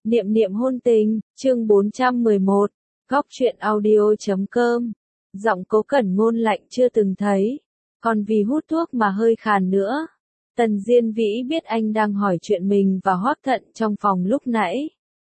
Niệm niệm hôn tình, chương 411, góc truyện audio.com. Giọng Cố Cẩn Ngôn lạnh chưa từng thấy, còn vì hút thuốc mà hơi khàn nữa. Tần Diên Vĩ biết anh đang hỏi chuyện mình và Hoắc Thận trong phòng lúc nãy.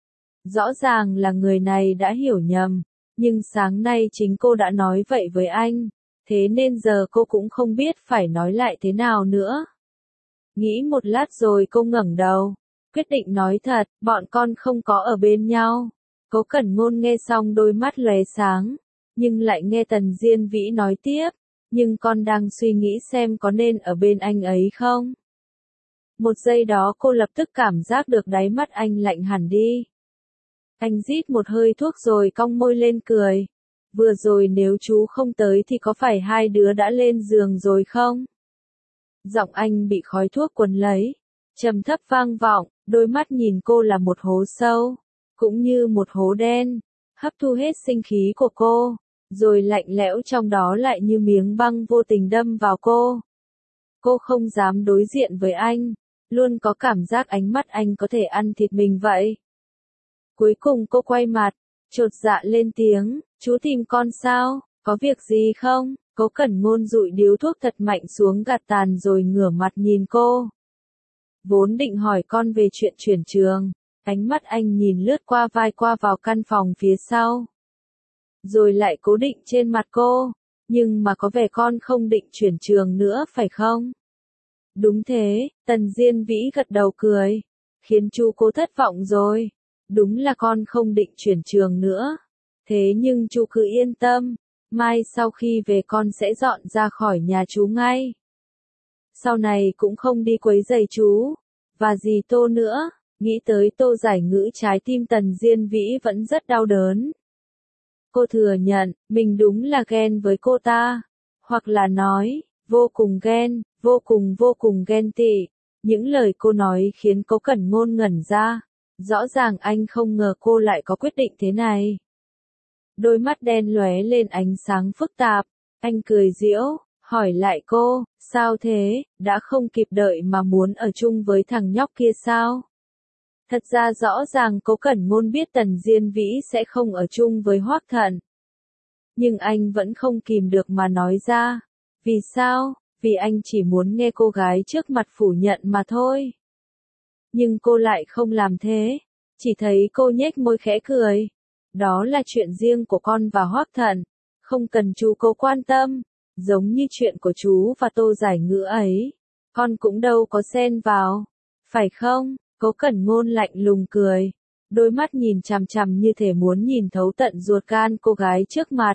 Rõ ràng là người này đã hiểu nhầm, nhưng sáng nay chính cô đã nói vậy với anh, thế nên giờ cô cũng không biết phải nói lại thế nào nữa. Nghĩ một lát rồi cô ngẩng đầu, quyết định nói thật, bọn con không có ở bên nhau. Cố Cẩn Ngôn nghe xong đôi mắt lóe sáng, nhưng lại nghe Tần Diên Vĩ nói tiếp, nhưng con đang suy nghĩ xem có nên ở bên anh ấy không. Một giây đó cô lập tức cảm giác được đáy mắt anh lạnh hẳn đi. Anh rít một hơi thuốc rồi cong môi lên cười. Vừa rồi nếu chú không tới thì có phải hai đứa đã lên giường rồi không? Giọng anh bị khói thuốc quấn lấy, trầm thấp vang vọng, đôi mắt nhìn cô là một hố sâu, cũng như một hố đen, hấp thu hết sinh khí của cô, rồi lạnh lẽo trong đó lại như miếng băng vô tình đâm vào cô. Cô không dám đối diện với anh, luôn có cảm giác ánh mắt anh có thể ăn thịt mình vậy. Cuối cùng cô quay mặt, chột dạ lên tiếng, chú tìm con sao, có việc gì không? Cố Cẩn Ngôn dụi điếu thuốc thật mạnh xuống gạt tàn rồi ngửa mặt nhìn cô. Vốn định hỏi con về chuyện chuyển trường, ánh mắt anh nhìn lướt qua vai qua vào căn phòng phía sau. Rồi lại cố định trên mặt cô, nhưng mà có vẻ con không định chuyển trường nữa phải không? Đúng thế, Tần Diên Vĩ gật đầu cười, khiến chú cô thất vọng rồi. Đúng là con không định chuyển trường nữa. Thế nhưng chú cứ yên tâm, mai sau khi về con sẽ dọn ra khỏi nhà chú ngay. Sau này cũng không đi quấy rầy chú. Và dì Tô nữa, nghĩ tới Tô Giải Ngữ trái tim Tần Diên Vĩ vẫn rất đau đớn. Cô thừa nhận, mình đúng là ghen với cô ta. Hoặc là nói, vô cùng ghen, vô cùng ghen tị. Những lời cô nói khiến Cố Cẩn Ngôn ngẩn ra. Rõ ràng anh không ngờ cô lại có quyết định thế này. Đôi mắt đen lóe lên ánh sáng phức tạp, anh cười giễu, hỏi lại cô, sao thế, đã không kịp đợi mà muốn ở chung với thằng nhóc kia sao? Thật ra rõ ràng Cố Cẩn Ngôn biết Tần Diên Vĩ sẽ không ở chung với Hoắc Thận. Nhưng anh vẫn không kìm được mà nói ra. Vì sao? Vì anh chỉ muốn nghe cô gái trước mặt phủ nhận mà thôi. Nhưng cô lại không làm thế, chỉ thấy cô nhếch môi khẽ cười. Đó là chuyện riêng của con và Hoắc Thận, không cần chú cô quan tâm, giống như chuyện của chú và Tô Giải Ngữ ấy, con cũng đâu có xen vào, phải không? Cố Cẩn Ngôn lạnh lùng cười, đôi mắt nhìn chằm chằm như thể muốn nhìn thấu tận ruột gan cô gái trước mặt.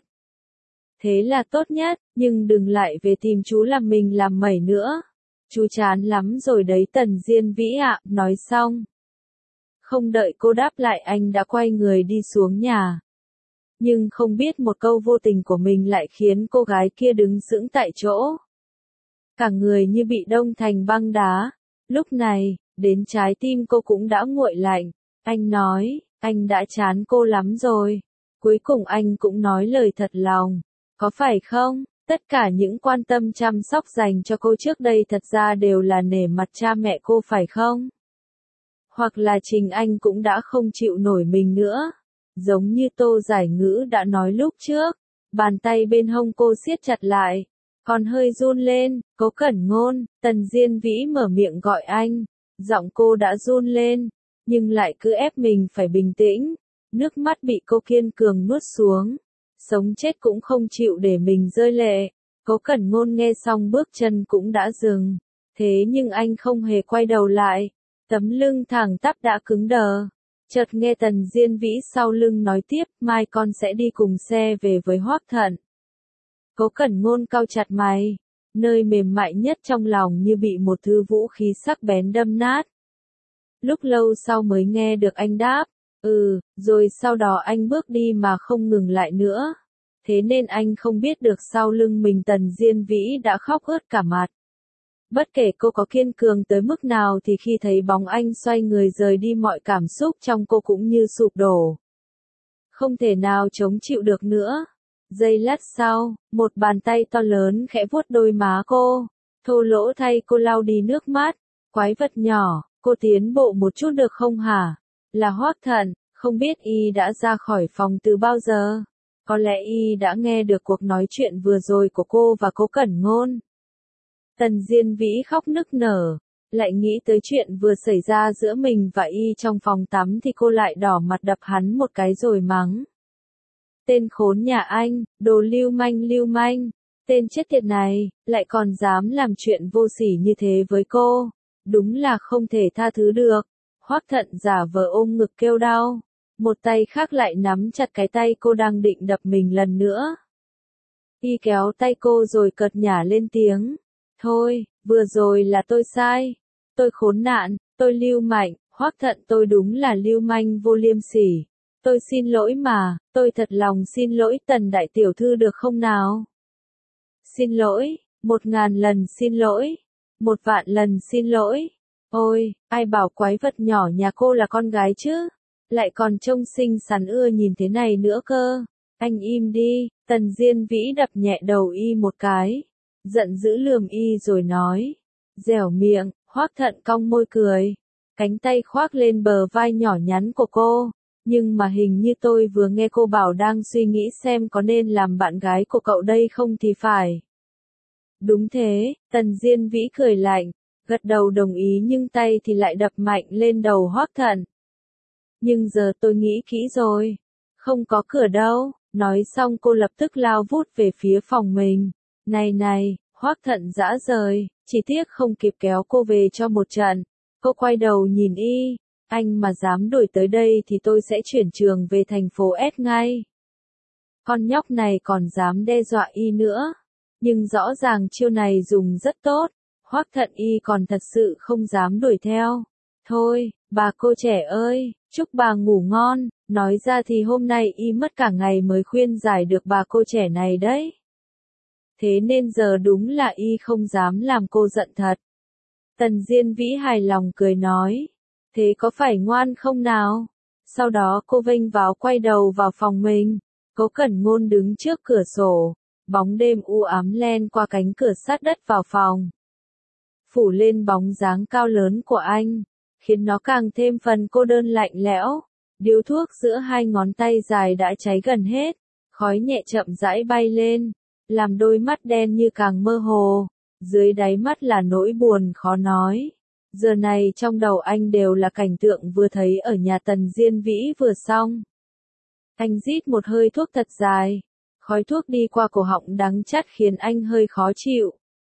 Thế là tốt nhất, nhưng đừng lại về tìm chú làm mình làm mẩy nữa. Chú chán lắm rồi đấy Tần Diên Vĩ ạ, nói xong. Không đợi cô đáp lại anh đã quay người đi xuống nhà. Nhưng không biết một câu vô tình của mình lại khiến cô gái kia đứng sững tại chỗ. Cả người như bị đông thành băng đá. Lúc này, đến trái tim cô cũng đã nguội lạnh. Anh nói, anh đã chán cô lắm rồi. Cuối cùng anh cũng nói lời thật lòng. Có phải không? Tất cả những quan tâm chăm sóc dành cho cô trước đây thật ra đều là nể mặt cha mẹ cô phải không? Hoặc là chính anh cũng đã không chịu nổi mình nữa. Giống như Tô Giải Ngữ đã nói lúc trước, bàn tay bên hông cô siết chặt lại, còn hơi run lên. Cố Cẩn Ngôn, Tần Diên Vĩ mở miệng gọi anh, giọng cô đã run lên, nhưng lại cứ ép mình phải bình tĩnh, nước mắt bị cô kiên cường nuốt xuống. Sống chết cũng không chịu để mình rơi lệ. Cố Cẩn Ngôn nghe xong bước chân cũng đã dừng. Thế nhưng anh không hề quay đầu lại. Tấm lưng thẳng tắp đã cứng đờ. Chợt nghe Tần Diên Vĩ sau lưng nói tiếp, mai con sẽ đi cùng xe về với Hoắc Thận. Cố Cẩn Ngôn cau chặt mày. Nơi mềm mại nhất trong lòng như bị một thứ vũ khí sắc bén đâm nát. Lúc lâu sau mới nghe được anh đáp. Rồi sau đó anh bước đi mà không ngừng lại nữa. Thế nên anh không biết được sau lưng mình Tần Diên Vĩ đã khóc ướt cả mặt. Bất kể cô có kiên cường tới mức nào thì khi thấy bóng anh xoay người rời đi mọi cảm xúc trong cô cũng như sụp đổ. Không thể nào chống chịu được nữa. Giây lát sau, một bàn tay to lớn khẽ vuốt đôi má cô. Thô lỗ thay cô lau đi nước mắt. Quái vật nhỏ, cô tiến bộ một chút được không hả? Là Hoắc Thận, không biết y đã ra khỏi phòng từ bao giờ. Có lẽ y đã nghe được cuộc nói chuyện vừa rồi của cô và Cố Cẩn Ngôn. Tần Diên Vĩ khóc nức nở, lại nghĩ tới chuyện vừa xảy ra giữa mình và y trong phòng tắm thì cô lại đỏ mặt đập hắn một cái rồi mắng. Tên khốn nhà anh, đồ lưu manh, tên chết tiệt này, lại còn dám làm chuyện vô sỉ như thế với cô, đúng là không thể tha thứ được. Hoắc Thận giả vờ ôm ngực kêu đau, một tay khác lại nắm chặt cái tay cô đang định đập mình lần nữa. Y kéo tay cô rồi cợt nhả lên tiếng. Thôi, vừa rồi là tôi sai. Tôi khốn nạn, tôi lưu manh, Hoắc Thận tôi đúng là lưu manh vô liêm sỉ. Tôi xin lỗi mà, tôi thật lòng xin lỗi Tần đại tiểu thư được không nào? Xin lỗi, 1000 lần xin lỗi, 1.000.000 lần xin lỗi. Ôi, ai bảo quái vật nhỏ nhà cô là con gái chứ? Lại còn trông xinh xắn ưa nhìn thế này nữa cơ. Anh im đi, Tần Diên Vĩ đập nhẹ đầu y một cái. Giận dữ lườm y rồi nói. Dẻo miệng, Hoắc Thận cong môi cười. Cánh tay khoác lên bờ vai nhỏ nhắn của cô. Nhưng mà hình như tôi vừa nghe cô bảo đang suy nghĩ xem có nên làm bạn gái của cậu đây không thì phải. Đúng thế, Tần Diên Vĩ cười lạnh, gật đầu đồng ý nhưng tay thì lại đập mạnh lên đầu Hoắc Thận. Nhưng giờ tôi nghĩ kỹ rồi, không có cửa đâu, nói xong cô lập tức lao vút về phía phòng mình. Này, Hoắc Thận dã rời, chỉ tiếc không kịp kéo cô về cho một trận. Cô quay đầu nhìn y, anh mà dám đuổi tới đây thì tôi sẽ chuyển trường về thành phố S ngay. Con nhóc này còn dám đe dọa y nữa. Nhưng rõ ràng chiêu này dùng rất tốt, Hoắc Thận y còn thật sự không dám đuổi theo. Thôi, bà cô trẻ ơi, chúc bà ngủ ngon, nói ra thì hôm nay y mất cả ngày mới khuyên giải được bà cô trẻ này đấy. Thế nên giờ đúng là y không dám làm cô giận thật. Tần Diên Vĩ hài lòng cười nói, thế có phải ngoan không nào? Sau đó cô vênh váo quay đầu vào phòng mình, Cố Cẩn Ngôn đứng trước cửa sổ. Bóng đêm u ám len qua cánh cửa sát đất vào phòng. Phủ lên bóng dáng cao lớn của anh, khiến nó càng thêm phần cô đơn lạnh lẽo. Điếu thuốc giữa hai ngón tay dài đã cháy gần hết, khói nhẹ chậm rãi bay lên, làm đôi mắt đen như càng mơ hồ, dưới đáy mắt là nỗi buồn khó nói. Giờ này trong đầu anh đều là cảnh tượng vừa thấy ở nhà Tần Diên Vĩ vừa xong. Anh rít một hơi thuốc thật dài. Khói thuốc đi qua cổ họng đắng chát khiến anh hơi khó chịu.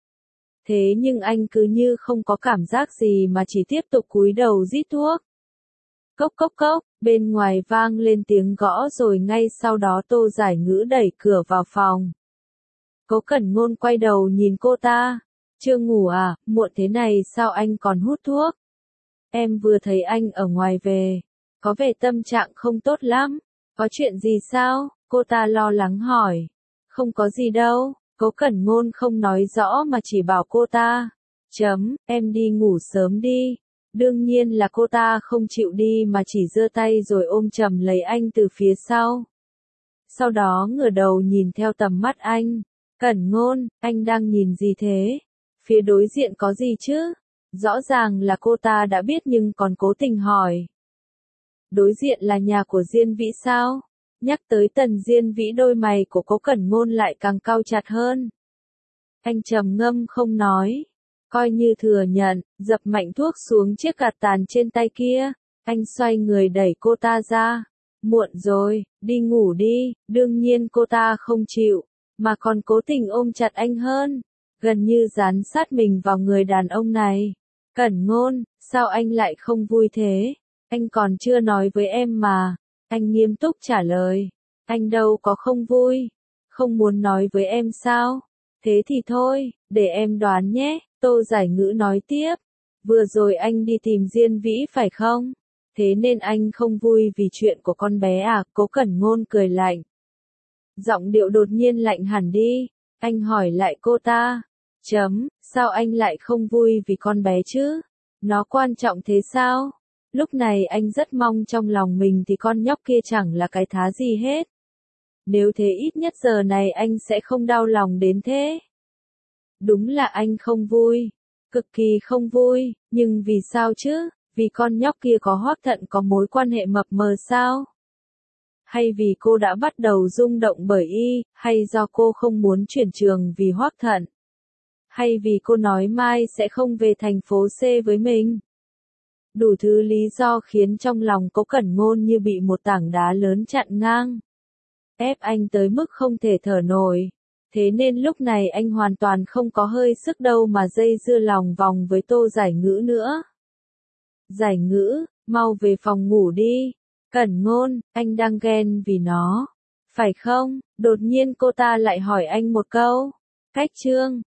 Thế nhưng anh cứ như không có cảm giác gì mà chỉ tiếp tục cúi đầu rít thuốc. Cốc cốc cốc, bên ngoài vang lên tiếng gõ rồi ngay sau đó Tô Giải Ngữ đẩy cửa vào phòng. Cố Cẩn Ngôn quay đầu nhìn cô ta. Chưa ngủ à, muộn thế này sao anh còn hút thuốc? Em vừa thấy anh ở ngoài về. Có vẻ tâm trạng không tốt lắm. Có chuyện gì sao? Cô ta lo lắng hỏi. Không có gì đâu, Cố Cẩn Ngôn không nói rõ mà chỉ bảo cô ta. Em đi ngủ sớm đi. Đương nhiên là cô ta không chịu đi mà chỉ giơ tay rồi ôm chầm lấy anh từ phía sau. Sau đó ngửa đầu nhìn theo tầm mắt anh. Cẩn Ngôn, anh đang nhìn gì thế? Phía đối diện có gì chứ? Rõ ràng là cô ta đã biết nhưng còn cố tình hỏi. Đối diện là nhà của Diên Vĩ sao? Nhắc tới Tần Diên Vĩ đôi mày của Cố Cẩn Ngôn lại càng cau chặt hơn. Anh trầm ngâm không nói. Coi như thừa nhận, dập mạnh thuốc xuống chiếc gạt tàn trên tay kia. Anh xoay người đẩy cô ta ra. Muộn rồi, đi ngủ đi. Đương nhiên cô ta không chịu, mà còn cố tình ôm chặt anh hơn. Gần như dán sát mình vào người đàn ông này. Cẩn Ngôn, sao anh lại không vui thế? Anh còn chưa nói với em mà. Anh nghiêm túc trả lời. Anh đâu có không vui. Không muốn nói với em sao? Thế thì thôi, để em đoán nhé. Tô Giải Ngữ nói tiếp. Vừa rồi anh đi tìm Diên Vĩ phải không? Thế nên anh không vui vì chuyện của con bé à? Cố Cẩn Ngôn cười lạnh. Giọng điệu đột nhiên lạnh hẳn đi. Anh hỏi lại cô ta. Sao anh lại không vui vì con bé chứ? Nó quan trọng thế sao? Lúc này anh rất mong trong lòng mình thì con nhóc kia chẳng là cái thá gì hết. Nếu thế ít nhất giờ này anh sẽ không đau lòng đến thế. Đúng là anh không vui. Cực kỳ không vui, nhưng vì sao chứ? Vì con nhóc kia có Hoắc Thận có mối quan hệ mập mờ sao? Hay vì cô đã bắt đầu rung động bởi y, hay do cô không muốn chuyển trường vì Hoắc Thận? Hay vì cô nói mai sẽ không về thành phố C với mình? Đủ thứ lý do khiến trong lòng Cố Cẩn Ngôn như bị một tảng đá lớn chặn ngang. Ép anh tới mức không thể thở nổi. Thế nên lúc này anh hoàn toàn không có hơi sức đâu mà dây dưa lòng vòng với Tô Giải Ngữ nữa. Giải Ngữ, mau về phòng ngủ đi. Cẩn Ngôn, anh đang ghen vì nó. Phải không? Đột nhiên cô ta lại hỏi anh một câu. Cách chương